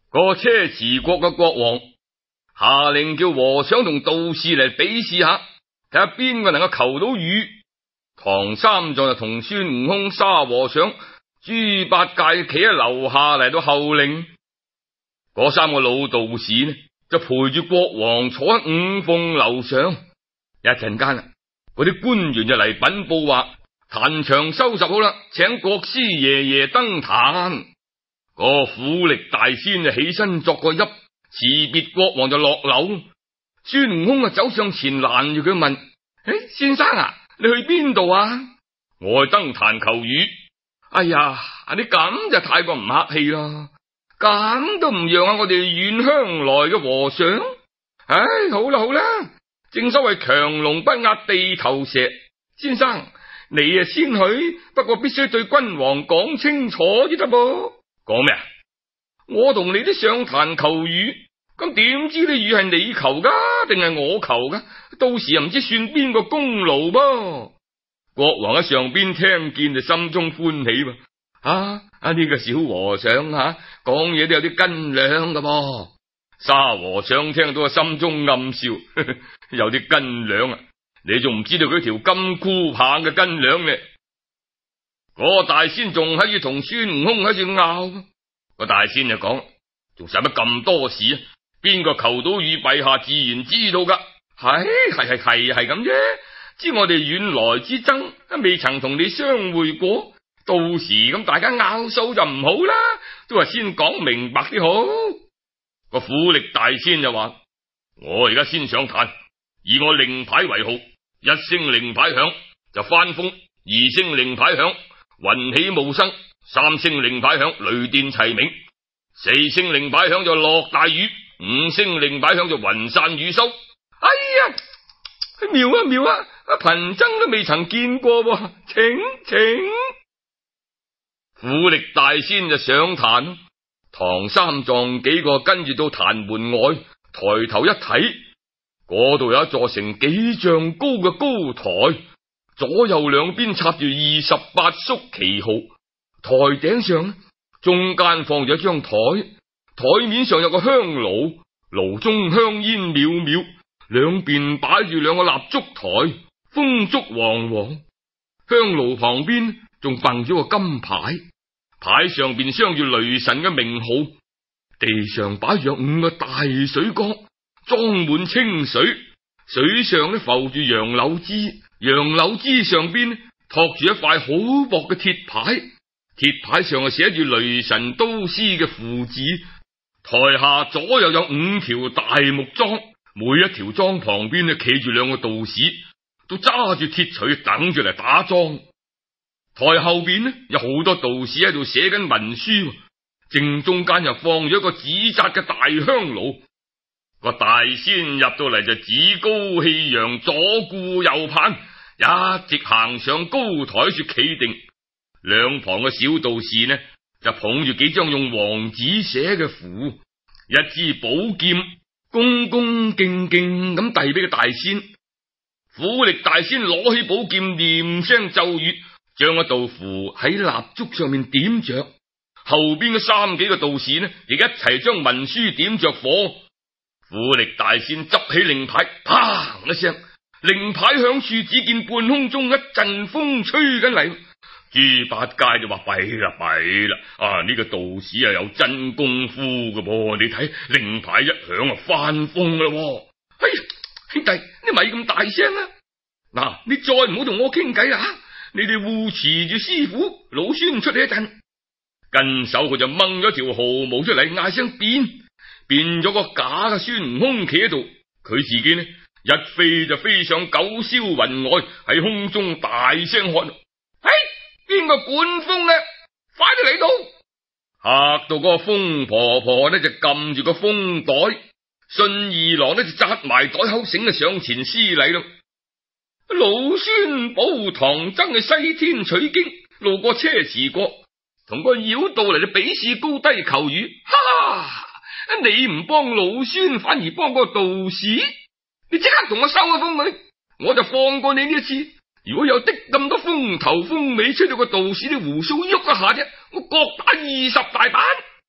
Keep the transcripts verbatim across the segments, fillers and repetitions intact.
個車遲國嘅國王下令叫和尚同道士嚟比試下，睇下邊個能夠求到雨。唐三藏就同孫悟空、沙和尚、豬八戒企喺樓下嚟到候令。嗰三個老道士呢，就陪住國王坐喺五鳳樓上。一陣間啦，嗰啲官員就嚟稟報話，壇場收拾好啦，請國師爺爺登壇。個虎力大仙就起身作個揖，辭別國王就落樓。孫悟空啊走上前攔住佢問：誒，先生啊，你去邊度啊？我去登壇求雨。哎呀，你咁就太過唔客氣啦，咁都唔讓下我哋遠鄉來嘅和尚。唉，好啦好啦，正所謂強龍不壓地頭蛇，先生你啊先去，不過必須對君王講清楚先得噃。講咩啊？我同你都上壇求雨，咁點知啲雨係你求噶定係我求噶？到時又唔知算邊個功勞噃。國王喺上邊聽見就心中歡喜噃。啊啊呢個小和尚吓講嘢都有啲斤兩噶噃。沙和尚聽到心中暗笑，呵呵，有啲斤兩啊，你仲唔知道佢條金箍棒嘅斤兩呢？嗰個大仙仲喺度同孫悟空喺度拗。個大仙就講：仲使乜咁多事啊？邊個求到雨，陛下自然知道噶。係係係係係咁啫。知我哋遠來之爭，未曾同你相會過，到時咁大家拗數就唔好啦，都話先講明白啲好。個虎力大仙就話：我而家先上壇，以我令牌為號，一聲令牌響就翻風，二聲令牌響雲起霧生，三聲令牌響雷電齊鳴，四聲令牌響就落大雨，五聲令牌響就雲散雨收。哎呀，妙啊妙啊！貧僧都未曾見過，請請。虎力大仙就上壇，唐三藏幾個跟住到壇門外，抬頭一睇，嗰度有一座成幾丈高嘅高台，左右兩邊插住二十八束旗號，台頂上中間放住一張台，台面上有個香爐，爐中香煙渺渺，兩邊擺住兩個蠟燭台，風燭煌煌。香爐旁邊仲掟咗個金牌，牌上邊鑲住雷神嘅名號。地上擺住五個大水缸，裝滿清水，水上呢浮住楊柳枝，楊柳枝上邊托住一塊好薄嘅鐵牌，鐵牌上啊寫住雷神刀師嘅符字。台下左右有五條大木樁，每一條樁旁邊呢企住兩個道士，都揸住鐵錘等住嚟打樁。台後邊呢有好多道士喺度寫緊文書，正中間又放咗一個紙紮嘅大香爐。個大仙入到嚟就趾高氣揚，左顧右盼，一直行上高台處企定。兩旁嘅小道士呢就捧住幾張用黃紙寫嘅符，一支寶劍恭恭敬敬咁遞俾個大仙。虎力大仙攞起寶劍，念聲咒語，將一道符喺蠟燭上面點着。後邊嘅三幾個道士呢亦一齊將文書點着火。虎力大仙執起令牌，砰一聲，令牌響處，只見半空中一陣風吹緊嚟。豬八戒就話：弊啦弊啦，啊呢、這個道士啊有真功夫㗎噃，你睇令牌一響啊翻風啦。哎呀，兄弟你咪咁大聲啊！嗱，你再唔好同我傾偈啦，你哋護持住師傅，老孫出嚟一陣。跟手佢就掹咗條毫毛出嚟，嗌聲變，變咗個假嘅孫悟空企喺度，佢自己呢一飛就飛上九霄雲外，喺空中大聲喝：嘿，邊個管風呢？快啲嚟到！嚇到個風婆婆呢就撳住個風袋，信二郎呢就紮埋袋口繩就上前施禮咯。老孫保唐僧嘅西天取經，路過車遲國，同個妖道嚟到比試高低求雨。哈！你唔幫老孫，反而幫個道士，你即刻同我收咗風佢，我就放過你呢一次。如果有的咁多風頭風尾，吹到個道士啲鬍鬚喐一下啫，我各打二十大板。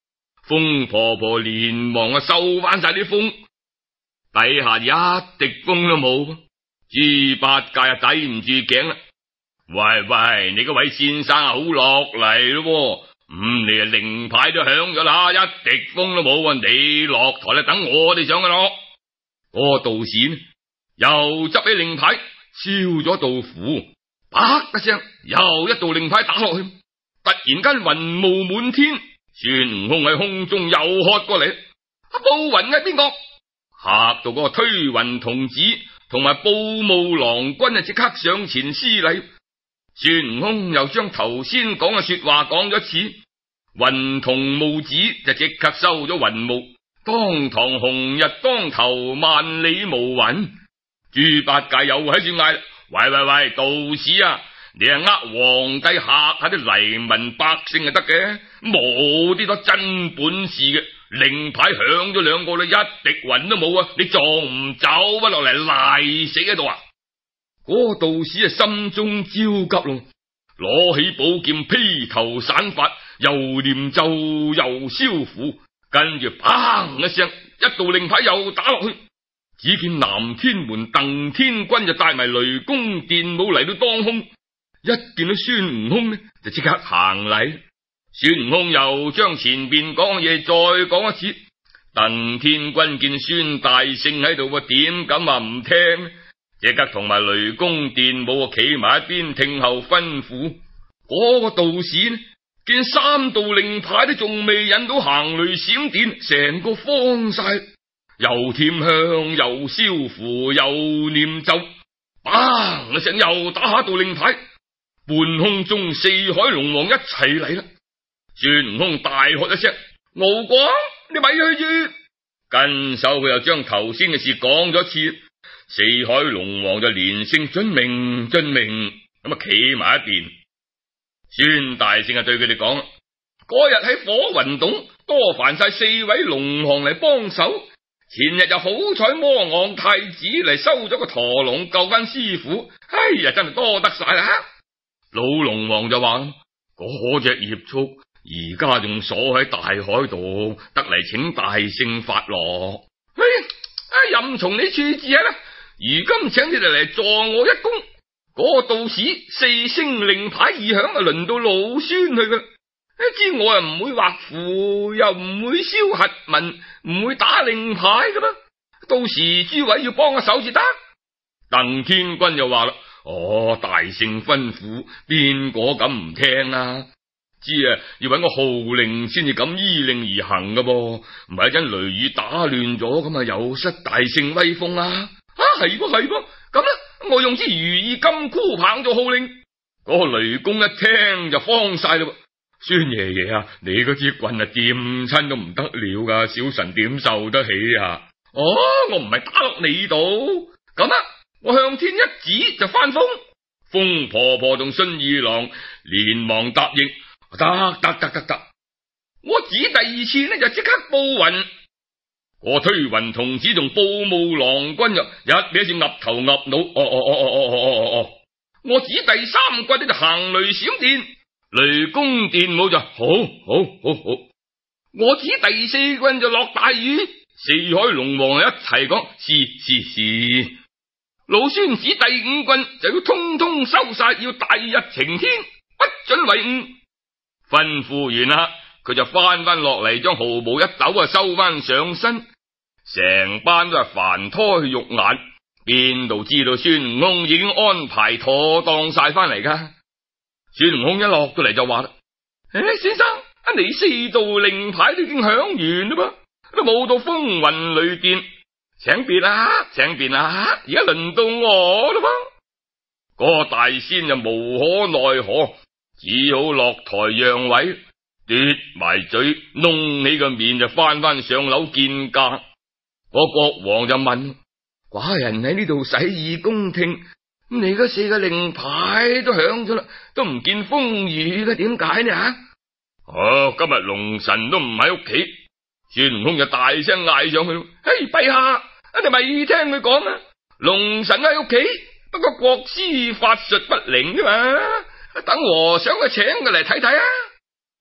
風婆婆連忙啊收翻晒啲風，底下一滴風都冇。豬八戒啊抵唔住頸啦，喂喂，你嗰位先生好落嚟咯，咁你啊令牌都響咗啦，一滴風都冇，你落台啦，等我哋上去咯。嗰個道士呢又執起令牌燒咗道符，啪一聲又一道令牌打落去，突然間雲霧滿天，孫悟空喺空中又喝過嚟，啊布雲係邊個？嚇到嗰個推雲童子同埋布霧郎君啊即刻上前施禮。孫悟空又將頭先講嘅說話講咗一次，雲童霧子就即刻收咗雲霧，當堂紅日當頭，萬里無雲。豬八戒又喺處嗌，喂喂喂，道士啊，你係呃皇帝嚇下啲黎民百姓就得嘅，冇啲多真本事嘅。令牌響咗兩個啦，一滴雲都冇啊！你仲唔走翻落嚟賴死喺度啊？嗰、那個道士啊心中焦急咯，攞起寶劍披頭散髮，又念咒又燒符，跟住砰一聲，一道令牌又打落去。只見南天門鄧天軍就帶埋雷公電武嚟到當空，一見到孫悟空呢，就即刻行禮。孫悟空又將前邊講嘢再講一次。鄧天軍見孫大聖喺度，點敢話唔聽？即刻同埋雷公電武企埋一邊聽候吩咐。嗰、那個道士呢，見三道令牌都仲未引到行雷閃電，成個慌晒，又添香又燒符又念咒，砰一聲又打下道令牌。半空中四海龍王一齊嚟啦。孫悟空大喝一聲：敖廣，你咪去住！跟手佢又將頭先嘅事講咗一次。四海龍王就連聲遵命遵命，咁啊企埋一邊。孫大聖啊對佢哋講：嗰日喺火雲洞多煩晒四位龍王嚟幫手，前日又好彩魔昂太子嚟收咗個陀龍救翻師傅，哎呀真係多得晒啦！老龍王就話：嗰隻孽畜而家仲鎖喺大海度，得嚟請大聖發落。哎呀，任從你處置啦！如今請你哋嚟助我一功。嗰、那個道士四聲令牌一響，啊輪到老孫去噶。知我又唔會畫符，又唔會燒核文，唔會打令牌噶嘛。到時諸位要幫下手至得。鄧天軍就話啦：哦，大聖吩咐，邊個敢唔聽啊？知啊，要搵個號令先至敢依令而行噶噃，唔係一陣雷雨打亂咗，咁啊有失大聖威風啊！啊，係噃係噃，咁啦，我用支如意金箍棒做號令。嗰、那個雷公一聽就慌晒啦噃，孫爺爺啊，你嗰支棍啊掂親都唔得了噶，小神點受得起啊？哦，我唔係打落你度，咁啊，我向天一指就翻風。風婆婆同孫二郎連忙答應。得得得得得，我指第二次呢就即刻布雲。我推雲童子同布霧郎君就一味似岌頭岌腦。哦哦哦哦哦哦哦哦，我指第三棍呢就行雷閃電，雷公電武就好好好好。我指第四棍就落大雨，四海龍王一齊講是是是。老孫指第五棍就要通通收晒，要大日晴天，不准違誤。吩咐完啦，佢就翻翻落嚟，將毫毛一抖啊收翻上身。成班都係凡胎肉眼，邊度知道孫悟空已經安排妥當晒翻嚟噶？孫悟空一落到嚟就話啦：誒，先生，你四道令牌都已經響完啦噃，都冇到風雲雷電，請便啦，請便啦，而家輪到我啦噃。嗰、那個大仙就無可奈何，只好落台讓位，嘟埋嘴，弄起個面就翻翻上樓見駕。個國王就問：寡人喺呢度洗耳恭聽，咁你嗰四個令牌都響咗啦，都唔見風雨嘅，點解呢？吓？哦，今日龍神都唔喺屋企。孫悟空就大聲嗌上去：嘿，陛下，你咪聽佢講啊！龍神喺屋企，不過國師法術不靈啫嘛。等和尚去請佢嚟睇睇啊！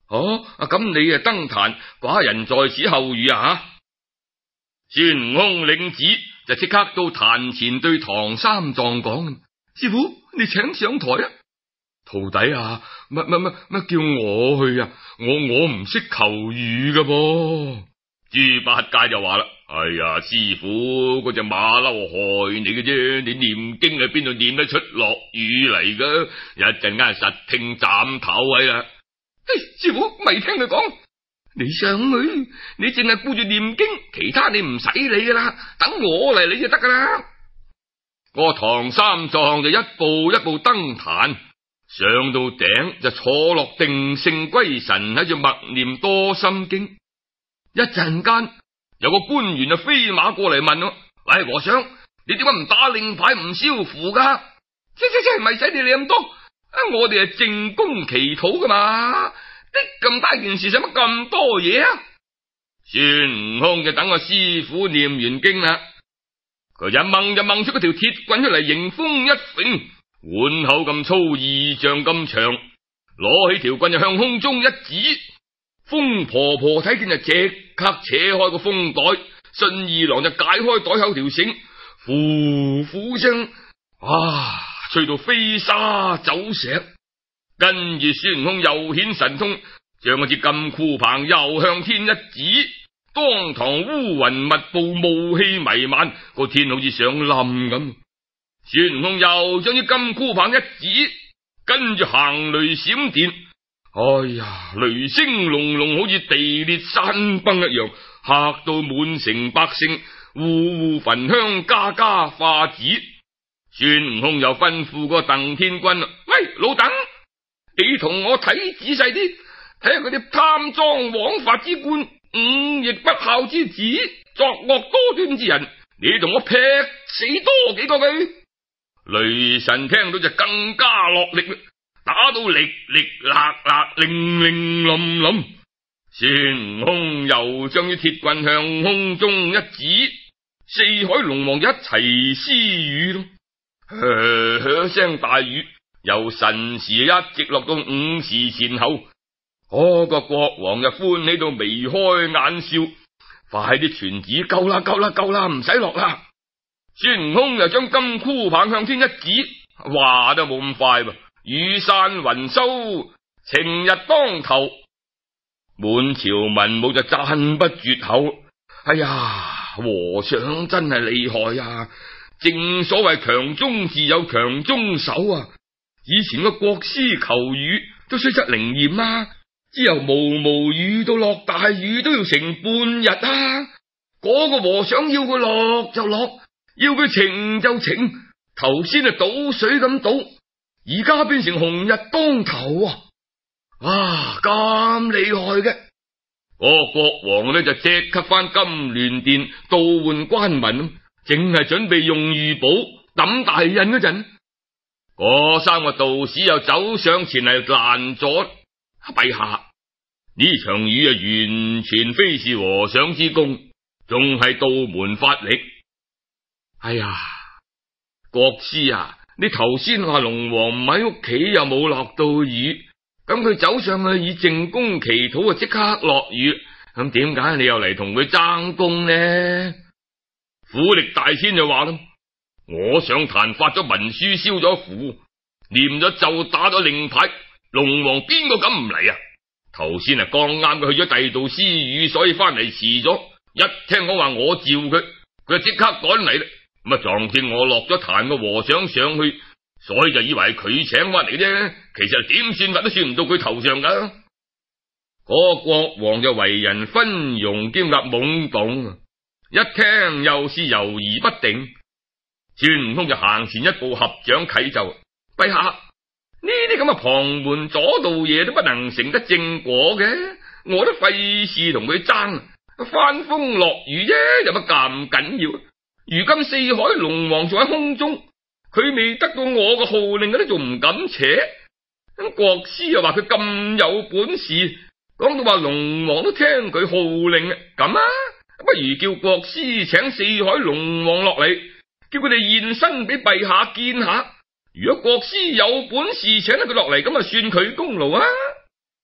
哦，咁你啊登壇，寡人在此候遇啊！孫悟空領旨就即刻到壇前對唐三藏講：師傅，你請上台啊！徒弟啊，乜乜乜乜叫我去啊？我我唔識求雨噶噃。豬八戒就話啦：哎呀，師傅，嗰隻馬騮害你嘅啫，你念經喺邊度念得出落雨嚟噶？一陣間實聽斬頭位啦！嘿，師傅咪聽佢講，你上去，你淨係顧住念經，其他你唔使理噶啦，等我嚟理就得噶啦。個唐三藏就一步一步登壇，上到頂就坐落定性歸神，喺度默念多心經。一陣間有個官員就飛馬過嚟問我：喂，和尚，你點解唔打令牌唔燒符噶？即即即係咪使你理咁多？啊，我哋係靜功祈禱噶嘛，的咁大件事使乜咁多嘢啊？孫悟空就等個師傅念完經啦，佢就掹就掹出嗰條鐵棍出嚟，迎風一揈，碗口咁粗，二丈咁長，攞起條棍就向空中一指。風婆婆睇見就即刻扯開個風袋，信二郎就解開袋口條繩，呼呼聲，哇，吹到飛沙走石。跟住孫悟空又顯神通，將嗰支金箍棒又向天一指，當堂烏雲密布，霧氣彌漫，個天好似想冧咁。孫悟空又將支金箍棒一指，跟住行雷閃電。哎呀，雷聲隆隆，好似地裂山崩一樣，嚇到滿城百姓戶戶焚香，家家化紙。孫悟空又吩咐個鄧天軍：喂，老鄧，你同我睇仔細啲，睇下佢啲貪贓枉法之官、忤逆不孝之子、作惡多端之人，你同我劈死多幾個佢。雷神聽到就更加落力啦，打到力力辣辣，令令冧冧。孫悟空又將啲鐵棍向空中一指，四海龍王一齊施雨咯，噓噓聲大雨由辰時一直落到午時前後。嗰個國王就歡喜到眉開眼笑，快啲傳旨，夠啦夠啦夠啦，唔使落啦。孫悟空又將金箍棒向天一指，話都冇咁快噃。雨散雲收，晴日當頭，滿朝文武就讚不絕口。哎呀，和尚真係厲害啊！正所謂強中自有強中手啊！以前個國師求雨都雖則靈驗啦，之後毛毛雨到落大雨都要成半日啊！嗰個和尚要佢落就落，要佢晴就晴，頭先啊倒水咁倒，而家變成紅日當頭啊！啊，咁厲害嘅！嗰個國王呢就即刻翻金鑾殿倒換官文，淨係準備用御寶抌大印嗰陣，嗰三個道士又走上前嚟攔阻。陛下，呢場雨啊，完全非是和尚之功，仲係道門法力。哎呀，國師啊，你頭先話龍王唔喺屋企，又冇落到雨，咁佢走上去以靜功祈禱啊，即刻落雨，咁點解你又嚟同佢爭功呢？虎力大仙就話啦：我上壇發咗文書，燒咗符，念咗咒，打咗令牌，龍王邊個敢唔嚟啊？頭先啊，剛啱佢去咗第二度施雨，所以翻嚟遲咗。一聽講話我召佢，佢就即刻趕嚟啦。咁啊，撞見我落咗壇個和尚上去，所以就以為佢請翻嚟啫。其實點算法都算唔到佢頭上噶。嗰個國王就為人昏庸兼夾懵懂，一聽又是猶豫不定。孫悟空就行前一步，合掌啟奏：陛下，呢啲咁嘅旁門左道嘢都不能成得正果嘅，我都費事同佢爭，翻風落雨啫，有乜咁緊要？如今四海龍王仲喺空中，佢未得到我嘅號令，都仲唔敢扯。咁國師又話佢咁有本事，講到話龍王都聽佢號令，咁啊，不如叫國師請四海龍王落嚟，叫佢哋現身俾陛下見下。如果國師有本事請得佢落嚟，咁啊算佢功勞啊！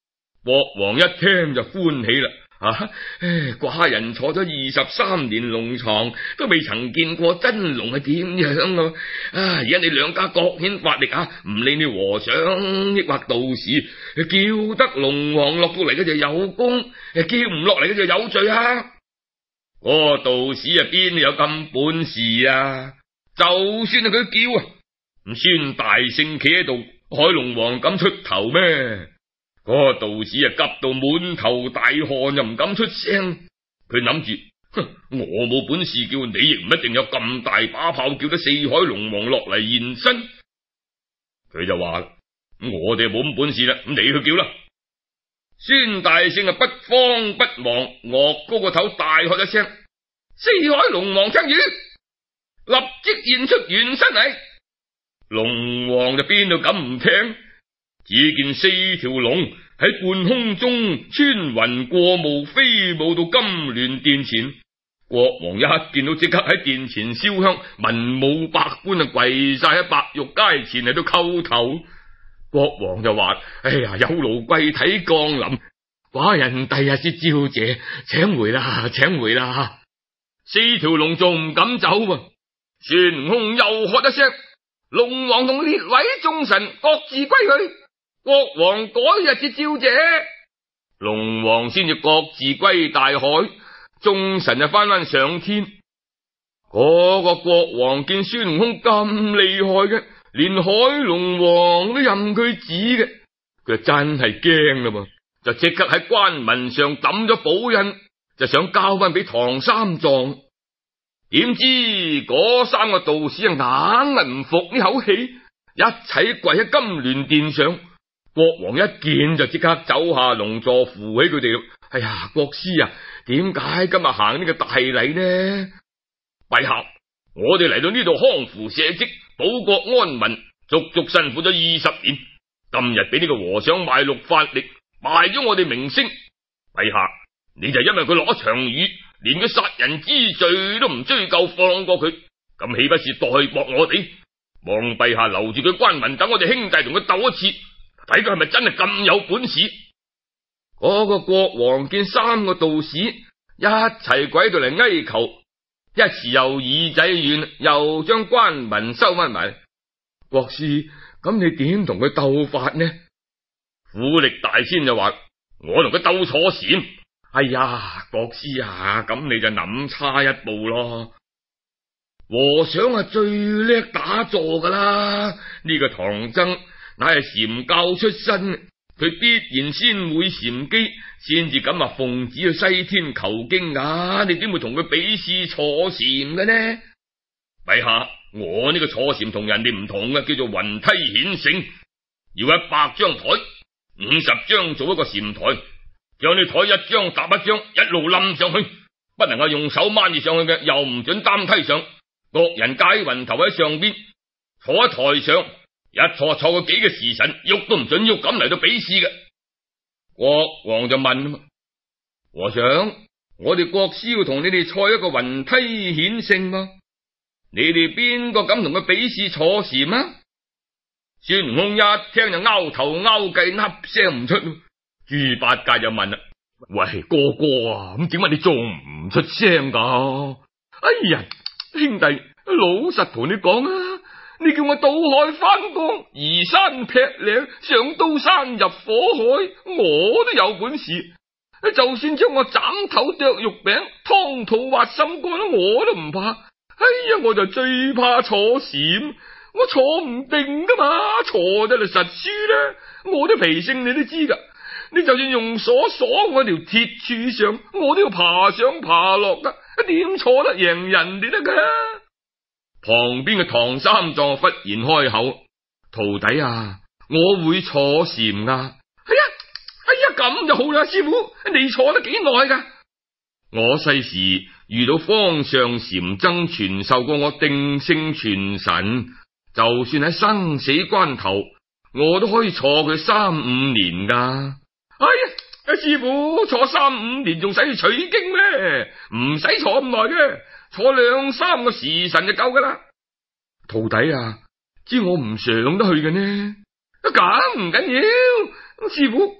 國王一聽就歡喜啦。啊！寡人坐咗二十三年龍床，都未曾見過真龍係點樣啊！啊！而家你兩家各顯法力啊，唔理你和尚抑或道士，叫得龍王落到嚟嘅就有功，叫唔落嚟嘅就有罪啊！嗰個道士啊，邊有咁本事啊？就算係佢叫啊，咁孫大聖企喺度，海龍王敢出頭咩？嗰個道士啊，急到滿頭大汗，又唔敢出聲。佢諗住，哼，我冇本事叫你，亦唔一定有咁大把炮叫得四海龍王落嚟現身。佢就話啦，我哋冇咁本事啦，咁你去叫啦。孫大聖啊，不慌不忙，岳高個頭大喝一聲：四海龍王聽語，立即現出原身嚟。龍王就邊度敢唔聽？只見四條龍喺半空中穿雲過霧，飛舞到金鑾殿前。國王一見到，即刻喺殿前燒香，文武百官啊跪晒喺白玉階前嚟到叩頭。國王就話：哎呀，有勞貴體降臨，寡人第日先招謝，請回啦，請回啦。四條龍仲唔敢走啊！孫悟空又喝一聲：龍王同列位眾神各自歸去。國王嗰日至招謝，龍王先至各自歸大海，眾神就翻翻上天。嗰、那個國王見孫悟空咁厲害嘅，連海龍王都任佢指嘅，佢真係驚啦嘛，就即刻喺關紋上抌咗寶印，就想交翻俾唐三藏。點知嗰三個道士啊，硬係唔服呢口氣，一齊跪喺金鑾殿上。國王一見就即刻走下龍座扶起佢哋咯。哎呀，國師啊，點解今日行呢個大禮呢？陛下，我哋嚟到呢度匡扶社稷，保國安民，足足辛苦咗二十年，今日俾呢個和尚賣祿發力，賣咗我哋名聲。陛下，你就因為佢落咗場雨，連佢殺人之罪都唔追究，放過佢，咁豈不是代薄我哋？望陛下留住佢關民，等我哋兄弟同佢鬥一次，睇佢係咪真係咁有本事？嗰個國王見三個道士一齊跪到嚟哀求，一時又耳仔軟，又將關文收翻埋。國師，咁你點同佢鬥法呢？虎力大仙就話：我同佢鬥坐禪。哎呀，國師啊，咁你就諗差一步咯。和尚啊，最叻打坐噶啦，呢個唐僧乃係禪教出身，佢必然先會禪機，先至敢話奉旨去西天求經啊！你點會同佢比試坐禪嘅呢？陛下，我呢個坐禪同人哋唔同嘅，叫做雲梯顯聖，要一百張台，五十張做一個禪台，將你台一張搭一張，一路冧上去，不能夠用手掹住上去嘅，又唔准擔梯上，各人解雲頭喺上邊，坐喺台上。一坐坐個幾個時辰，喐都唔准喐，咁嚟到比試嘅。國王就問：和尚，我哋國師要同你哋賽一個雲梯顯聖嘛？你哋邊個敢同佢比試坐禪啊？孫悟空一聽就拗頭拗計，噏聲唔出。豬八戒就問啦：喂，哥哥啊，咁點解你仲唔出聲噶？哎呀，兄弟，老實同你講啊！你叫我渡海翻江，移山劈嶺，上刀山入火海，我都有本事。就算將我斬頭剁肉餅，湯肚挖心肝，我都唔怕。哎呀，我就最怕坐禪，我坐唔定噶嘛，坐得就實輸啦。我啲脾性你都知噶，你就算用鎖鎖我條鐵柱上，我都要爬上爬落噶，點坐得贏人哋得噶？旁邊嘅唐三藏忽然開口：徒弟啊，我會坐禪啊！哎呀，哎呀，咁就好啦，師傅，你坐得幾耐噶？我細時遇到方丈禪僧傳授過我定性傳神，就算喺生死關頭，我都可以坐佢三五年噶。哎呀，師傅坐三五年仲使去取經咩？唔使坐咁耐嘅。坐兩三個時辰就夠噶啦，徒弟啊，知我唔上得去嘅呢，咁唔緊要，師傅，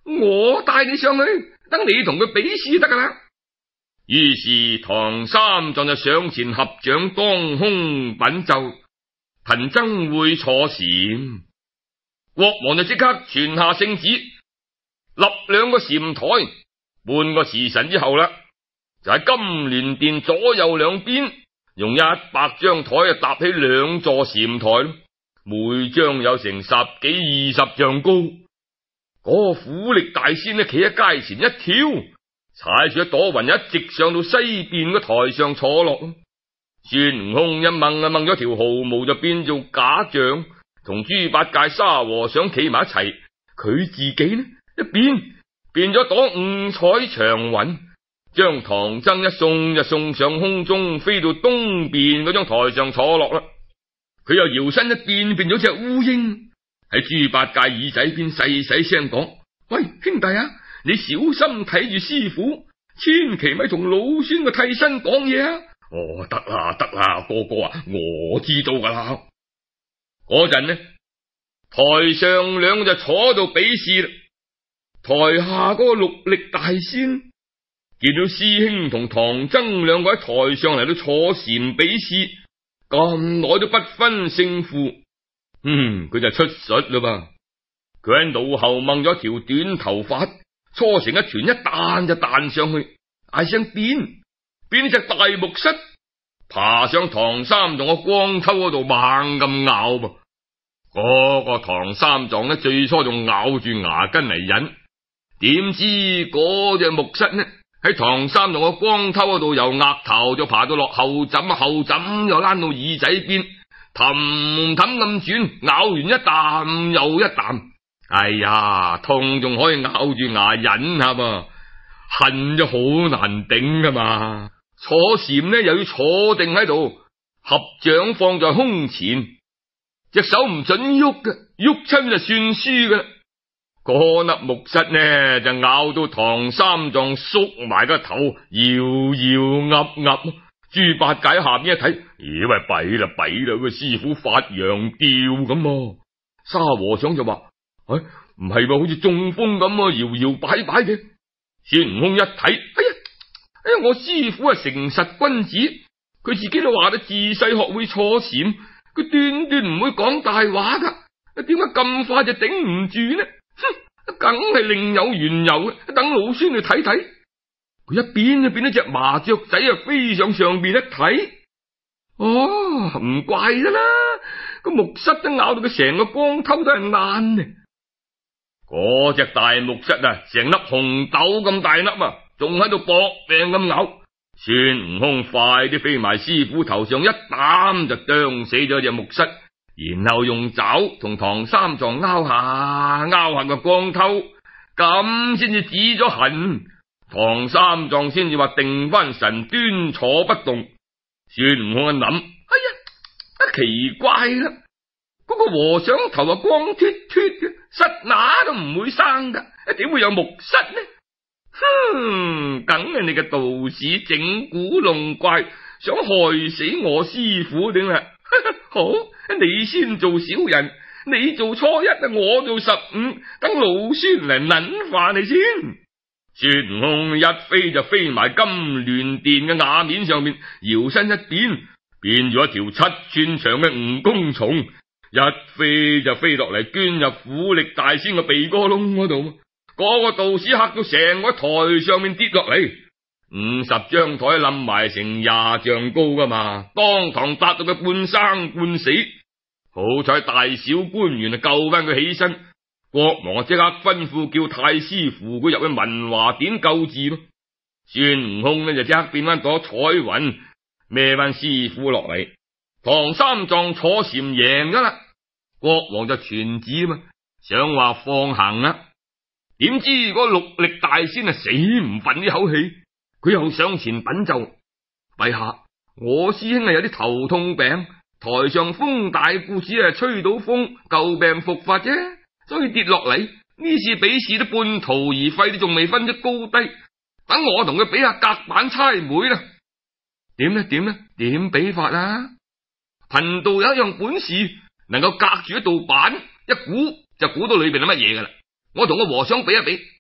我帶你上去，等你同佢比試得噶啦。於是唐三藏就上前合掌，當空稟奏，貧僧會坐禪。國王就即刻傳下聖旨，立兩個禪台。半個時辰之後啦，就喺金鑾殿左右兩邊用一百張台啊搭起兩座禪台，每張有成十幾二十丈高。嗰、那個苦力大仙呢，企喺階前一跳，踩住一朵雲，一直上到西邊嘅台上坐落。孫悟空一掹啊掹咗條毫毛，就變做假象，同豬八戒、沙和尚企埋一齊。佢自己呢，一變變咗朵五彩長雲，將唐僧一送就送上空中，飛到東邊嗰張台上坐落啦。佢又搖身一變，變咗隻烏蠅，喺豬八戒耳仔邊細細聲講：喂，兄弟啊，你小心睇住師傅，千祈咪同老孫個替身講嘢啊！哦，得啦得啦，哥哥啊，我知道噶啦。嗰陣呢，台上兩就坐到比試啦。台下嗰個六力大仙見到師兄同唐僧兩個喺台上嚟到坐禪比試，咁耐都不分勝負。嗯，佢就出術啦噃。佢喺腦後掹咗條短頭髮，搓成一團，一彈就彈上去，嗌聲變，變隻大木虱，爬上唐三藏個光頭嗰度猛咁咬噃。嗰、那個唐三藏呢，最初仲咬住牙根嚟忍，點知嗰隻木虱呢喺唐三藏個光頭嗰度，由額頭就爬到落後枕，後枕又躝到耳仔邊，氹氹咁轉，咬完一啖又一啖。哎呀，痛仲可以咬住牙忍下噃，恨就好難頂噶嘛。坐禪呢又要坐定喺度，合掌放在胸前，隻手唔准喐嘅，喐親就算輸噶啦。嗰粒木虱呢就咬到唐三藏縮埋個頭，搖搖噏噏。豬八戒喺下邊一睇，咦喂，弊啦弊啦，個師傅發羊吊咁。沙和尚就話：哎，唔係喎，好似中風咁，搖搖擺擺嘅。孫悟空一睇，哎呀，哎呀，我師傅係誠實君子，佢自己都話啦，自細學會坐禪，佢斷斷唔會講大話噶，點解咁快就頂唔住呢？哼，梗係另有緣由，等老孫去睇睇。佢一變就變咗隻麻雀仔啊，飛上上邊一睇，哦，唔怪得啦，個木虱都咬到佢成個光頭都係爛呢。嗰隻大木虱啊，成粒紅豆咁大粒啊，仲喺度搏命咁咬。孫悟空快啲飛埋師傅頭上，一擔就啄死咗隻木虱，然後用爪同唐三藏拗下拗下個光頭，咁先至止咗痕。唐三藏先至話定翻神，端坐不動。孫悟空一諗，哎呀，奇怪啦，嗰、那個和尚頭啊光脫脫嘅，虱乸都唔會生噶，點會有木虱呢？哼，梗係你嘅道士整蠱弄怪，想害死我師傅定啦？好，你先做小人，你做初一，我做十五，等老孫嚟捻化你先。孫悟空一飛就飛埋金鑾殿嘅瓦面上面，搖身一變，變咗一條七寸長嘅蜈蚣蟲，一飛就飛落嚟，捐入苦力大仙嘅鼻哥窿嗰度。嗰、那個道士嚇到成個台上面跌落嚟，五十張台冧埋成廿丈高噶嘛，當堂砸到佢半生半死。好彩大小官員啊救翻佢起身。國王啊即刻吩咐叫太師扶佢入去文華殿救治咯。孫悟空呢就即刻變翻朵彩雲，孭翻師傅落嚟。唐三藏坐禪贏咗啦，國王就傳旨啊嘛，想話放行啦。點知嗰六力大仙啊死唔忿呢口氣，佢又上前稟奏：陛下，我師兄啊有啲頭痛病，台上風大故事啊吹到風，舊病復發啫。所以跌落嚟，呢次比試都半途而廢，都仲未分咗高低。等我同佢比下隔板猜枚啦。點呢？點呢？點比法啊？貧道有一樣本事，能夠隔住一道板，一估就估到裏邊係乜嘢噶啦。我同個和尚比一比，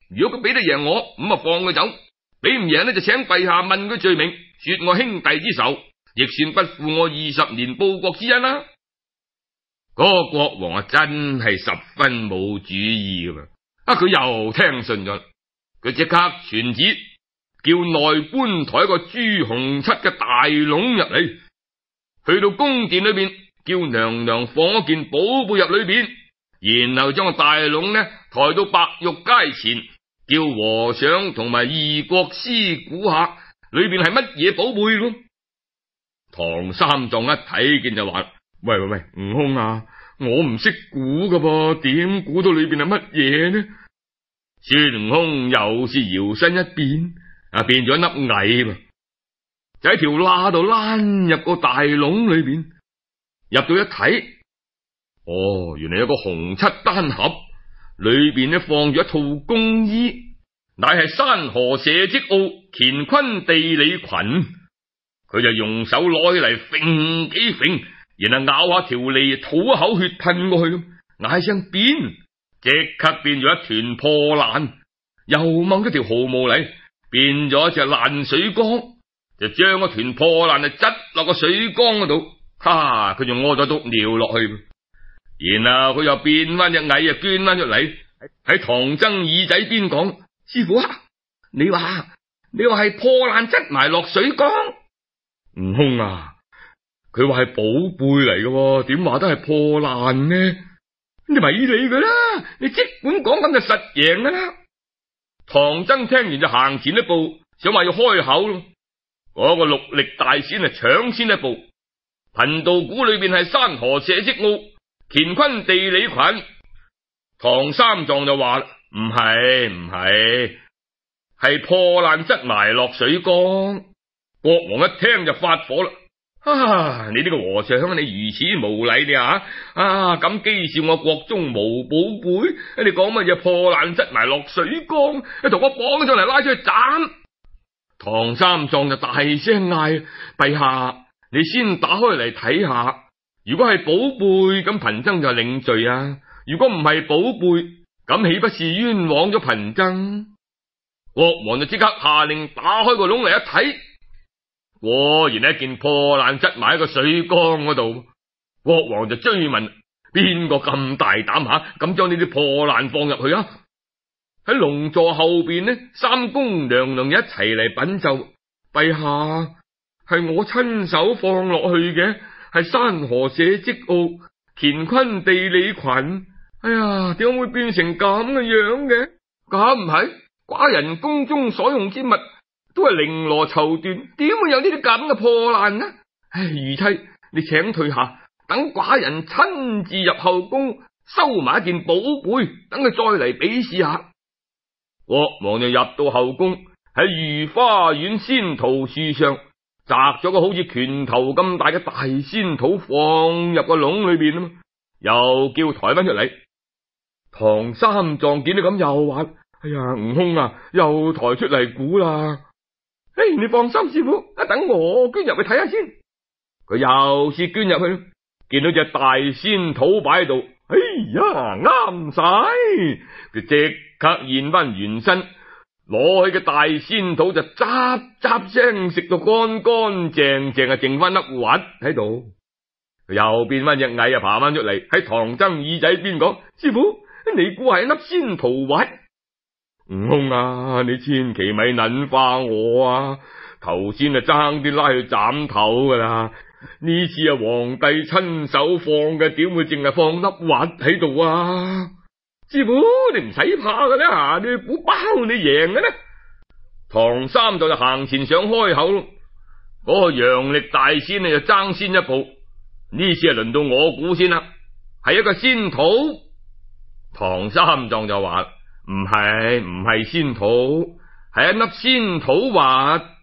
如果佢比得贏我，咁啊放佢走；比唔贏呢，就請陛下問佢罪名，說我兄弟之仇，亦算不負我二十年報國之恩啦。嗰個國王啊，真係十分冇主意噶嘛！啊，佢又聽信咗，佢即刻傳旨，叫內搬抬一個朱紅漆嘅大籠入嚟，去到宮殿裏邊，叫娘娘放一件寶貝入裏邊，然後將個大籠呢抬到白玉階前，叫和尚同埋二國師估下裏邊係乜嘢寶貝咯。唐三藏一睇見就話：喂喂喂，悟空啊，我唔識估噶噃，點估到裏邊係乜嘢呢？孫悟空又是搖身一變，啊變咗一粒蟻噃，就喺條罅度躝入個大籠裏邊。入到一睇，哦，原來有個紅漆單盒，裏邊呢放住一套宮衣，乃係山河社稷奧乾坤地理裙。佢就用手攞起嚟揈幾揈，然後咬下條脷，吐一口血噴過去，嗌聲變，即刻變咗一團破爛，又掹咗條毫毛嚟，變咗一隻爛水缸，就將個團破爛就執落個水缸嗰度，哈！佢就屙咗督尿落去，然後佢又變翻隻蟻啊，捐翻出嚟喺唐僧耳仔邊講：師傅啊，你話你話係破爛執埋落水缸？悟空啊，佢話係寶貝嚟嘅，點話都係破爛呢？你咪理佢啦，你即管講咁就實贏噶啦。唐僧聽完就行前一步，想話要開口咯。嗰、那個六力大仙啊，搶先一步。貧道估裏邊係山河社稷奧乾坤地理群。唐三藏就話：唔係唔係，係破爛執埋落水缸。國王一聽就發火啦！啊，你呢個和尚，你如此無禮你啊！啊，咁譏笑我國中無寶貝，你講乜嘢破爛執埋落水缸？你同我綁上嚟拉出去斬！唐三藏就大聲嗌：陛下，你先打開嚟睇下，如果係寶貝，咁貧僧就領罪啊；如果唔係寶貝，咁豈不是冤枉咗貧僧？國王就即刻下令打開個籠嚟一睇。果然係一件破爛執埋喺個水缸嗰度。國王就追問：邊個咁大膽下，咁將呢啲破爛放入去啊？喺龍座後邊呢，三宮娘娘一齊嚟稟奏：陛下，係我親手放落去嘅，係山河社稷奧乾坤地理群。哎呀，點解會變成咁嘅樣嘅？咁唔係，寡人宮中所用之物都係綾羅綢緞，點會有呢啲咁嘅破爛呢？唉，御妻，你請退下，等寡人親自入後宮收埋一件寶貝，等佢再嚟比試下。國王就入到後宮，喺御花園仙桃樹上摘咗個好似拳頭咁大嘅大仙桃，放入個籠裏邊啊嘛，又叫抬翻出嚟。唐三藏見到咁又話：哎呀，悟空啊，又抬出嚟估啦！哎，你放心，師傅，啊，等我捐入去睇下先。佢又是捐入去，見到隻大仙桃擺喺度，哎呀，啱晒！佢即刻現翻原身，攞起嘅大仙桃就喳喳聲食到乾乾淨淨，啊，剩翻粒核喺度。佢又變翻隻蟻啊，爬翻出嚟喺唐僧耳仔邊講：師傅，你估係粒仙桃核？悟空啊，你千祈咪諗化我啊！頭先啊爭啲拉去斬頭噶啦，呢次啊皇帝親手放嘅，點會淨係放粒核喺度啊？師傅，你唔使怕噶啦，你估包你贏嘅呢？唐三藏就行前想開口咯，嗰、那個陽力大仙啊就爭先一步，呢次啊輪到我估先啦，係一個仙桃。唐三藏就話：唔係唔係仙桃，係一粒仙桃核。